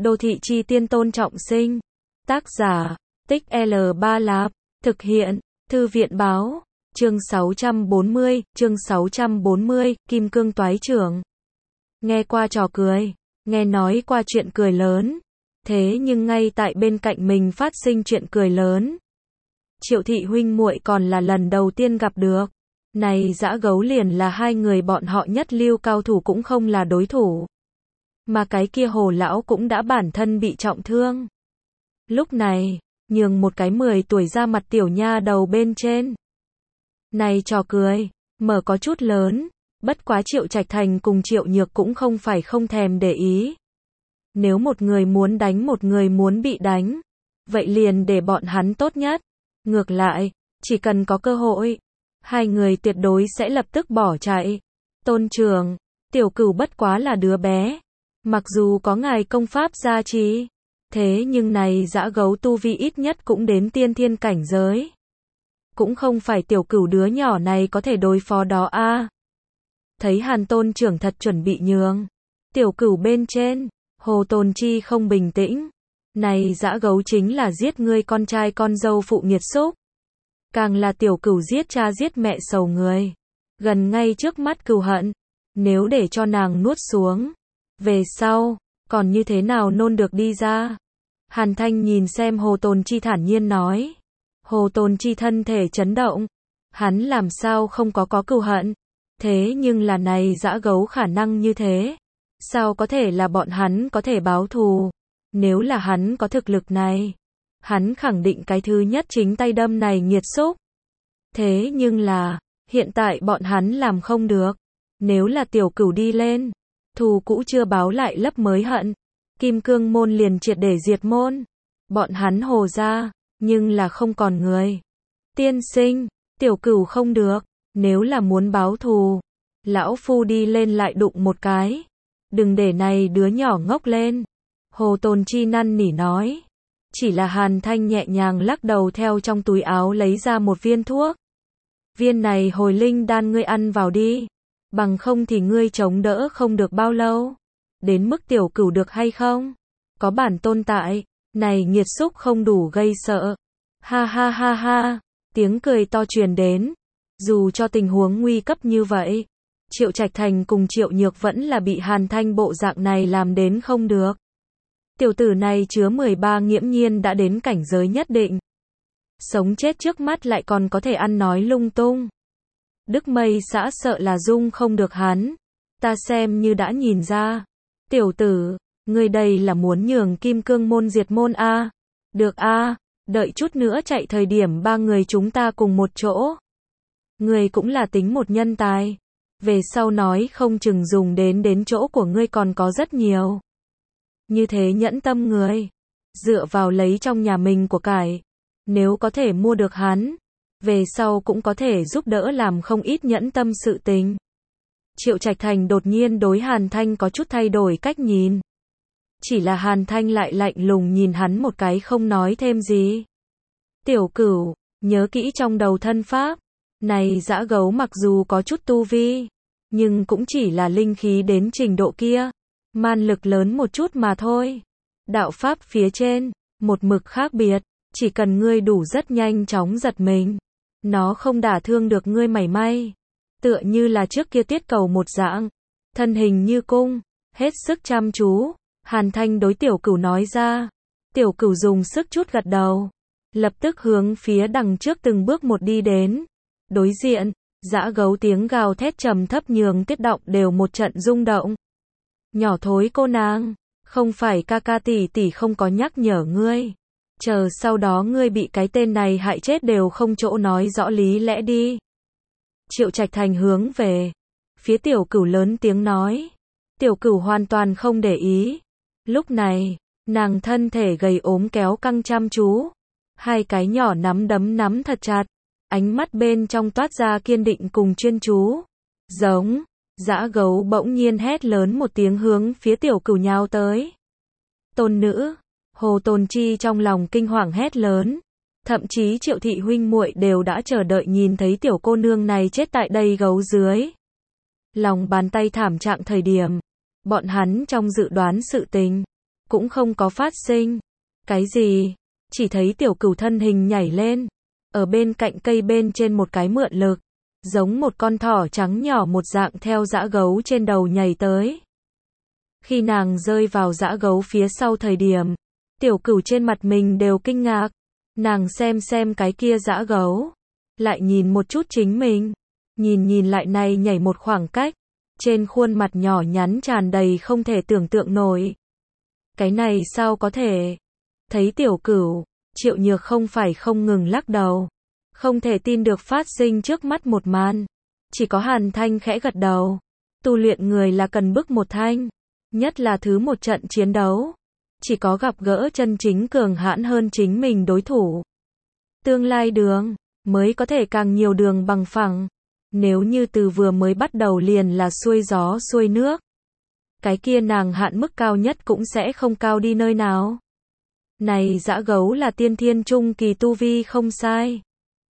Đô thị chi tiên Tôn Trọng Sinh. Tác giả, Tích L3 Lạp. Thực hiện, Thư viện báo. Chương 640, Kim Cương Toái Trưởng. Nghe qua trò cười, nghe nói qua chuyện cười lớn. Thế nhưng ngay tại bên cạnh mình phát sinh chuyện cười lớn. Triệu thị huynh muội còn là lần đầu tiên gặp được. Này dã gấu liền là hai người bọn họ nhất lưu cao thủ cũng không là đối thủ. Mà cái kia Hồ lão cũng đã bản thân bị trọng thương. Lúc này, nhường một cái 10 tuổi ra mặt tiểu nha đầu bên trên. Này trò cười, mở có chút lớn, bất quá Triệu Trạch Thành cùng Triệu Nhược cũng không phải không thèm để ý. Nếu một người muốn đánh một người muốn bị đánh, vậy liền để bọn hắn tốt nhất. Ngược lại, chỉ cần có cơ hội, hai người tuyệt đối sẽ lập tức bỏ chạy. Tôn trưởng, tiểu cửu bất quá là đứa bé. Mặc dù có ngài công pháp gia trì, thế nhưng này dã gấu tu vi ít nhất cũng đến tiên thiên cảnh giới. Cũng không phải tiểu cửu đứa nhỏ này có thể đối phó đó a. Thấy Hàn Tôn trưởng thật chuẩn bị nhường tiểu cửu bên trên, Hồ Tồn Chi không bình tĩnh. Này dã gấu chính là giết ngươi con trai con dâu phụ nghiệt xúc. Càng là tiểu cửu giết cha giết mẹ sầu người. Gần ngay trước mắt cừu hận. Nếu để cho nàng nuốt xuống, về sau, còn như thế nào nôn được đi ra. Hàn Thanh nhìn xem Hồ Tồn Chi thản nhiên nói. Hồ Tồn Chi thân thể chấn động. Hắn làm sao không có cừu hận. Thế nhưng là này dã gấu khả năng như thế. Sao có thể là bọn hắn có thể báo thù. Nếu là hắn có thực lực này, hắn khẳng định cái thứ nhất chính tay đâm này nghiệt xúc. Thế nhưng là, hiện tại bọn hắn làm không được. Nếu là tiểu cửu đi lên, thù cũ chưa báo lại lấp mới hận. Kim Cương môn liền triệt để diệt môn. Bọn hắn Hồ ra, nhưng là không còn người. Tiên sinh, tiểu cửu không được. Nếu là muốn báo thù, lão phu đi lên lại đụng một cái. Đừng để này đứa nhỏ ngốc lên. Hồ Tồn Chi năn nỉ nói. Chỉ là Hàn Thanh nhẹ nhàng lắc đầu theo trong túi áo lấy ra một viên thuốc. Viên này hồi linh đan ngươi ăn vào đi. Bằng không thì ngươi chống đỡ không được bao lâu. Đến mức tiểu cửu được hay không? Có bản tôn tại. Này nghiệt xúc không đủ gây sợ. Ha ha ha ha. Tiếng cười to truyền đến. Dù cho tình huống nguy cấp như vậy, Triệu Trạch Thành cùng Triệu Nhược vẫn là bị Hàn Thanh bộ dạng này làm đến không được. Tiểu tử này chứa 13 nghiễm nhiên đã đến cảnh giới nhất định. Sống chết trước mắt lại còn có thể ăn nói lung tung. Đức Mây xã sợ là dung không được hắn. Ta xem như đã nhìn ra. Tiểu tử, ngươi đây là muốn nhường Kim Cương môn diệt môn a? Được a, đợi chút nữa chạy thời điểm ba người chúng ta cùng một chỗ. Ngươi cũng là tính một nhân tài. Về sau nói không chừng dùng đến chỗ của ngươi còn có rất nhiều. Như thế nhẫn tâm người. Dựa vào lấy trong nhà mình của cải. Nếu có thể mua được hắn. Về sau cũng có thể giúp đỡ làm không ít nhẫn tâm sự tình. Triệu Trạch Thành đột nhiên đối Hàn Thanh có chút thay đổi cách nhìn. Chỉ là Hàn Thanh lại lạnh lùng nhìn hắn một cái không nói thêm gì. Tiểu cửu, nhớ kỹ trong đầu thân pháp. Này dã gấu mặc dù có chút tu vi, nhưng cũng chỉ là linh khí đến trình độ kia. Man lực lớn một chút mà thôi. Đạo pháp phía trên, một mực khác biệt. Chỉ cần ngươi đủ rất nhanh chóng giật mình. Nó không đả thương được ngươi mảy may. Tựa như là trước kia Tiết Cầu một dạng. Thân hình như cung, hết sức chăm chú. Hàn Thanh đối tiểu cửu nói ra. Tiểu cửu dùng sức chút gật đầu. Lập tức hướng phía đằng trước từng bước một đi đến. Đối diện, dã gấu tiếng gào thét trầm thấp nhường Tiết Động đều một trận rung động. Nhỏ thối cô nàng, không phải ca ca tỷ tỷ không có nhắc nhở ngươi. Chờ sau đó ngươi bị cái tên này hại chết đều không chỗ nói rõ lý lẽ đi. Triệu Trạch Thành hướng về phía tiểu cửu lớn tiếng nói. Tiểu cửu hoàn toàn không để ý. Lúc này, nàng thân thể gầy ốm kéo căng chăm chú. Hai cái nhỏ nắm đấm nắm thật chặt. Ánh mắt bên trong toát ra kiên định cùng chuyên chú. Giống, dã gấu bỗng nhiên hét lớn một tiếng hướng phía tiểu cửu nhào tới. Tôn nữ, Hồ Tồn Chi trong lòng kinh hoàng hét lớn. Thậm chí Triệu thị huynh muội đều đã chờ đợi nhìn thấy tiểu cô nương này chết tại đây gấu dưới. Lòng bàn tay thảm trạng thời điểm, bọn hắn trong dự đoán sự tình, cũng không có phát sinh. Cái gì? Chỉ thấy tiểu cửu thân hình nhảy lên, ở bên cạnh cây bên trên một cái mượn lực, giống một con thỏ trắng nhỏ một dạng theo dã gấu trên đầu nhảy tới. Khi nàng rơi vào dã gấu phía sau thời điểm, tiểu cửu trên mặt mình đều kinh ngạc. Nàng xem cái kia dã gấu, lại nhìn một chút chính mình, nhìn lại này nhảy một khoảng cách, trên khuôn mặt nhỏ nhắn tràn đầy không thể tưởng tượng nổi. Cái này sao có thể? Thấy tiểu cửu, Triệu Nhược không phải không ngừng lắc đầu, không thể tin được phát sinh trước mắt một màn. Chỉ có Hàn Thanh khẽ gật đầu. Tu luyện người là cần bức một thanh, nhất là thứ một trận chiến đấu, chỉ có gặp gỡ chân chính cường hãn hơn chính mình đối thủ, tương lai đường mới có thể càng nhiều đường bằng phẳng. Nếu như từ vừa mới bắt đầu liền là xuôi gió xuôi nước, cái kia nàng hạn mức cao nhất cũng sẽ không cao đi nơi nào. Này dã gấu là tiên thiên trung kỳ tu vi không sai.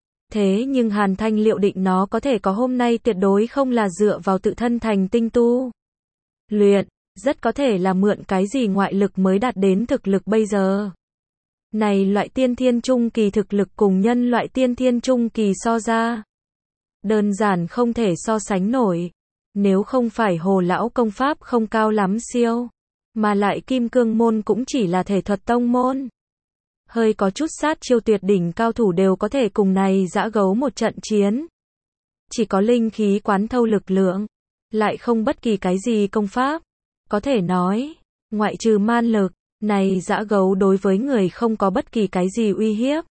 Thế nhưng Hàn Thanh liệu định nó có thể có hôm nay tuyệt đối không là dựa vào tự thân thành tinh tu luyện, rất có thể là mượn cái gì ngoại lực mới đạt đến thực lực bây giờ. Này loại tiên thiên trung kỳ thực lực cùng nhân loại tiên thiên trung kỳ so ra, đơn giản không thể so sánh nổi. Nếu không phải Hồ lão công pháp không cao lắm siêu, mà lại Kim Cương môn cũng chỉ là thể thuật tông môn, hơi có chút sát chiêu tuyệt đỉnh cao thủ đều có thể cùng này dã gấu một trận chiến. Chỉ có linh khí quán thâu lực lượng, lại không bất kỳ cái gì công pháp. Có thể nói, ngoại trừ man lực, này dã gấu đối với người không có bất kỳ cái gì uy hiếp.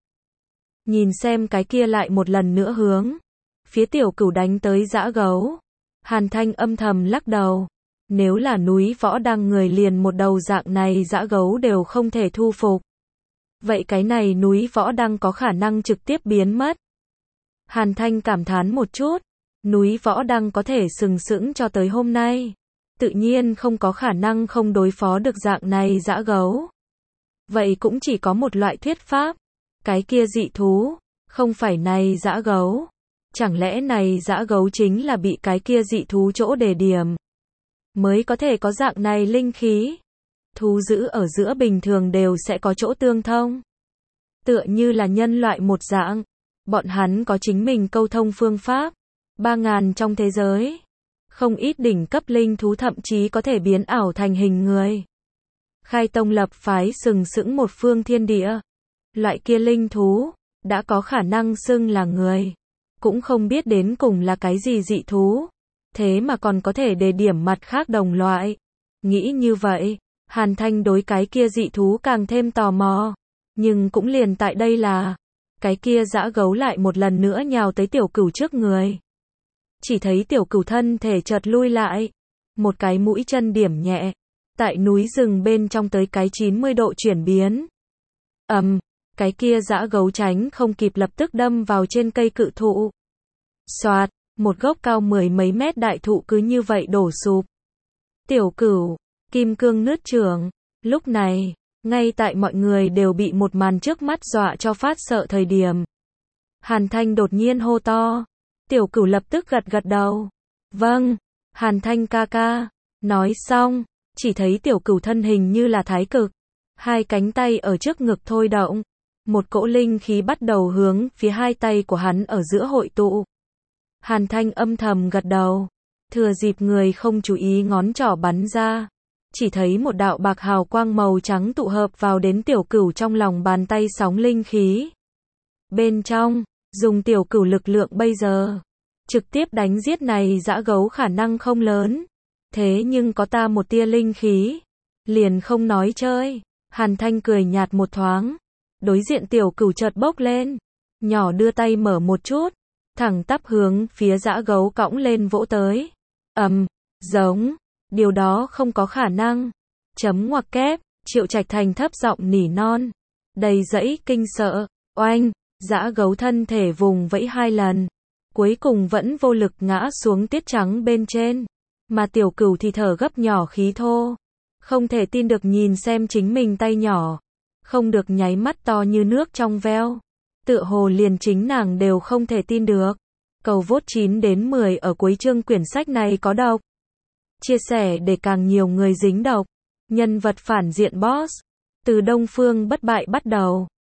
Nhìn xem cái kia lại một lần nữa hướng phía tiểu cửu đánh tới dã gấu, Hàn Thanh âm thầm lắc đầu. Nếu là núi võ đăng người liền một đầu dạng này dã gấu đều không thể thu phục, vậy cái này núi võ đăng có khả năng trực tiếp biến mất. Hàn Thanh cảm thán một chút, núi võ đăng có thể sừng sững cho tới hôm nay, tự nhiên không có khả năng không đối phó được dạng này dã gấu. Vậy cũng chỉ có một loại thuyết pháp, cái kia dị thú, không phải này dã gấu. Chẳng lẽ này dã gấu chính là bị cái kia dị thú chỗ đề điểm, mới có thể có dạng này linh khí. Thú dữ ở giữa bình thường đều sẽ có chỗ tương thông. Tựa như là nhân loại một dạng, bọn hắn có chính mình câu thông phương pháp. 3000 trong thế giới, không ít đỉnh cấp linh thú thậm chí có thể biến ảo thành hình người. Khai tông lập phái sừng sững một phương thiên địa. Loại kia linh thú, đã có khả năng xưng là người. Cũng không biết đến cùng là cái gì dị thú. Thế mà còn có thể đề điểm mặt khác đồng loại. Nghĩ như vậy, Hàn Thanh đối cái kia dị thú càng thêm tò mò. Nhưng cũng liền tại đây là, cái kia dã gấu lại một lần nữa nhào tới tiểu cửu trước người. Chỉ thấy tiểu cửu thân thể chợt lui lại, một cái mũi chân điểm nhẹ, tại núi rừng bên trong tới cái 90 độ chuyển biến. Cái kia dã gấu tránh không kịp lập tức đâm vào trên cây cự thụ. Xoạt, một gốc cao 10 mấy mét đại thụ cứ như vậy đổ sụp. Tiểu cửu, kim cương nứt trưởng. Lúc này, ngay tại mọi người đều bị một màn trước mắt dọa cho phát sợ thời điểm, Hàn Thanh đột nhiên hô to. Tiểu cửu lập tức gật đầu. Vâng, Hàn Thanh ca ca. Nói xong, chỉ thấy tiểu cửu thân hình như là thái cực, hai cánh tay ở trước ngực thôi động, một cỗ linh khí bắt đầu hướng phía hai tay của hắn ở giữa hội tụ. Hàn Thanh âm thầm gật đầu, thừa dịp người không chú ý ngón trỏ bắn ra, chỉ thấy một đạo bạc hào quang màu trắng tụ hợp vào đến tiểu cửu trong lòng bàn tay sóng linh khí. Bên trong, dùng tiểu cửu lực lượng bây giờ, trực tiếp đánh giết này dã gấu khả năng không lớn. Thế nhưng có ta một tia linh khí, liền không nói chơi. Hàn Thanh cười nhạt một thoáng, đối diện tiểu cửu chợt bốc lên, nhỏ đưa tay mở một chút, thẳng tắp hướng phía dã gấu cõng lên vỗ tới. Giống, điều đó không có khả năng. Chấm ngoặc kép, Triệu Trạch Thành thấp giọng nỉ non, đầy dẫy kinh sợ. Oanh, dã gấu thân thể vùng vẫy 2 lần, cuối cùng vẫn vô lực ngã xuống tuyết trắng bên trên, mà tiểu cửu thì thở gấp nhỏ khí thô, không thể tin được nhìn xem chính mình tay nhỏ, không được nháy mắt to như nước trong veo, tựa hồ liền chính nàng đều không thể tin được. Cầu vote 9 đến 10 ở cuối chương quyển sách này có đọc. Chia sẻ để càng nhiều người dính đọc. Nhân vật phản diện boss. Từ Đông Phương bất bại bắt đầu.